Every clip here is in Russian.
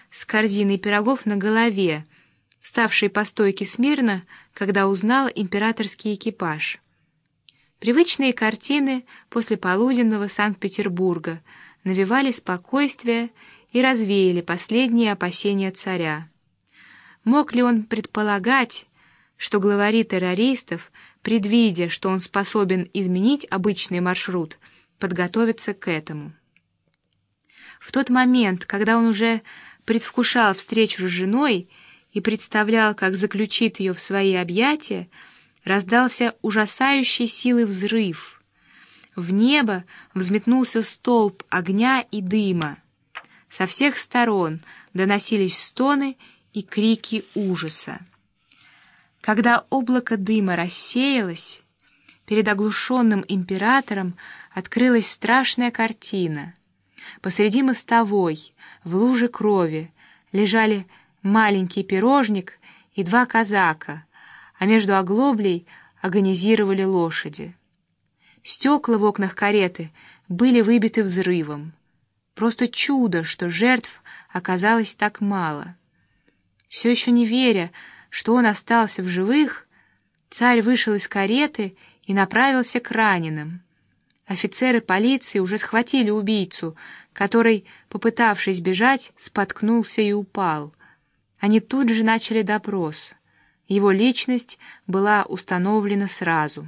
с корзиной пирогов на голове, вставший по стойке смирно, когда узнал императорский экипаж. Привычные картины послеполуденного Санкт-Петербурга навевали спокойствие и развеяли последние опасения царя. Мог ли он предполагать, что главари террористов, предвидя, что он способен изменить обычный маршрут, подготовятся к этому? В тот момент, когда он уже предвкушал встречу с женой и представлял, как заключит ее в свои объятия, раздался ужасающей силы взрыв. В небо взметнулся столб огня и дыма. Со всех сторон доносились стоны и крики ужаса. Когда облако дыма рассеялось, перед оглушенным императором открылась страшная картина. Посреди мостовой, в луже крови, лежали маленький пирожник и два казака, а между оглоблей агонизировали лошади. Стекла в окнах кареты были выбиты взрывом. Просто чудо, что жертв оказалось так мало. Все еще не веря, что он остался в живых, царь вышел из кареты и направился к раненым. Офицеры полиции уже схватили убийцу, который, попытавшись бежать, споткнулся и упал. Они тут же начали допрос. Его личность была установлена сразу.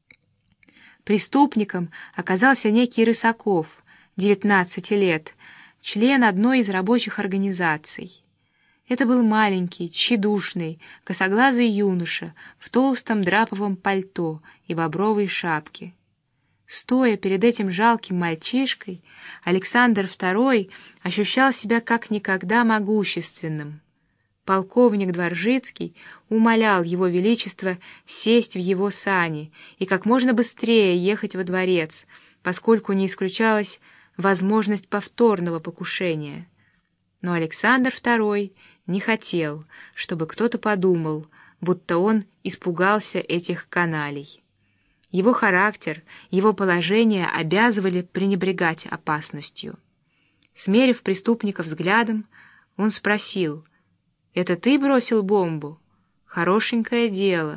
Преступником оказался некий Рысаков, 19 лет, член одной из рабочих организаций. Это был маленький, тщедушный, косоглазый юноша в толстом драповом пальто и бобровой шапке. Стоя перед этим жалким мальчишкой, Александр II ощущал себя как никогда могущественным. Полковник Дворжицкий умолял его величество сесть в его сани и как можно быстрее ехать во дворец, поскольку не исключалась возможность повторного покушения. Но Александр II не хотел, чтобы кто-то подумал, будто он испугался этих каналей. Его характер, его положение обязывали пренебрегать опасностью. Смерив преступника взглядом, он спросил: «Это ты бросил бомбу? Хорошенькое дело».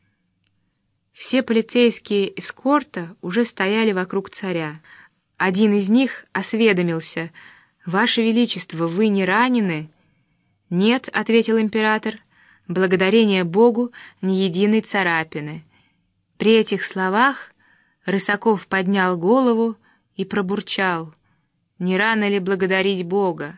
Все полицейские эскорта уже стояли вокруг царя. Один из них осведомился: «Ваше Величество, вы не ранены?» «Нет», — ответил император, — «благодарение Богу, ни единой царапины». При этих словах Рысаков поднял голову и пробурчал: «Не рано ли благодарить Бога?»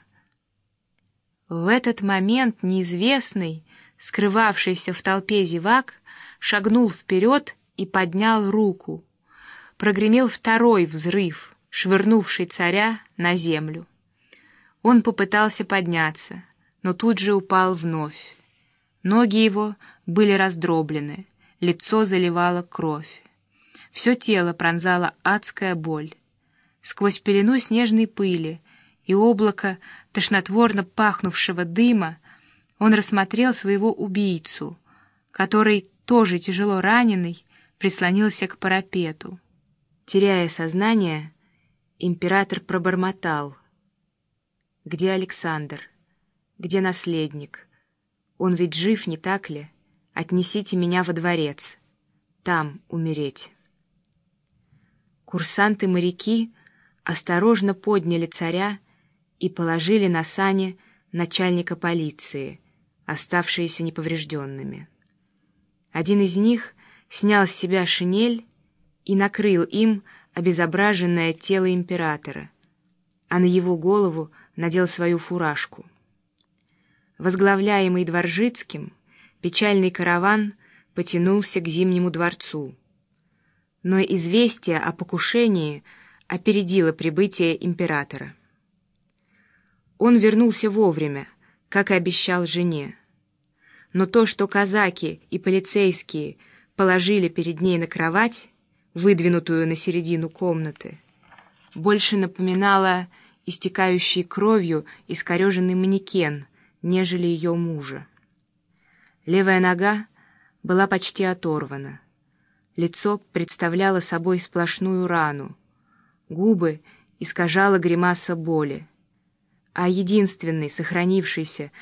В этот момент неизвестный, скрывавшийся в толпе зевак, шагнул вперед и поднял руку. Прогремел второй взрыв, швырнувший царя на землю. Он попытался подняться, но тут же упал вновь. Ноги его были раздроблены, лицо заливало кровь. Все тело пронзала адская боль. Сквозь пелену снежной пыли и облако тошнотворно пахнувшего дыма он рассмотрел своего убийцу, который, тоже тяжело раненый, прислонился к парапету. Теряя сознание, император пробормотал: «Где Александр? Где наследник? Он ведь жив, не так ли? Отнесите меня во дворец. Там умереть». Курсанты-моряки осторожно подняли царя и положили на сани начальника полиции, оставшиеся неповрежденными. Один из них снял с себя шинель и накрыл им обезображенное тело императора, а на его голову надел свою фуражку. Возглавляемый Дворжицким, печальный караван потянулся к Зимнему дворцу. Но известие о покушении опередило прибытие императора. Он вернулся вовремя, как и обещал жене. Но то, что казаки и полицейские положили перед ней на кровать, выдвинутую на середину комнаты, больше напоминало истекающий кровью искореженный манекен, нежели ее мужа. Левая нога была почти оторвана. Лицо представляло собой сплошную рану. Губы искажала гримаса боли. а единственный сохранившийся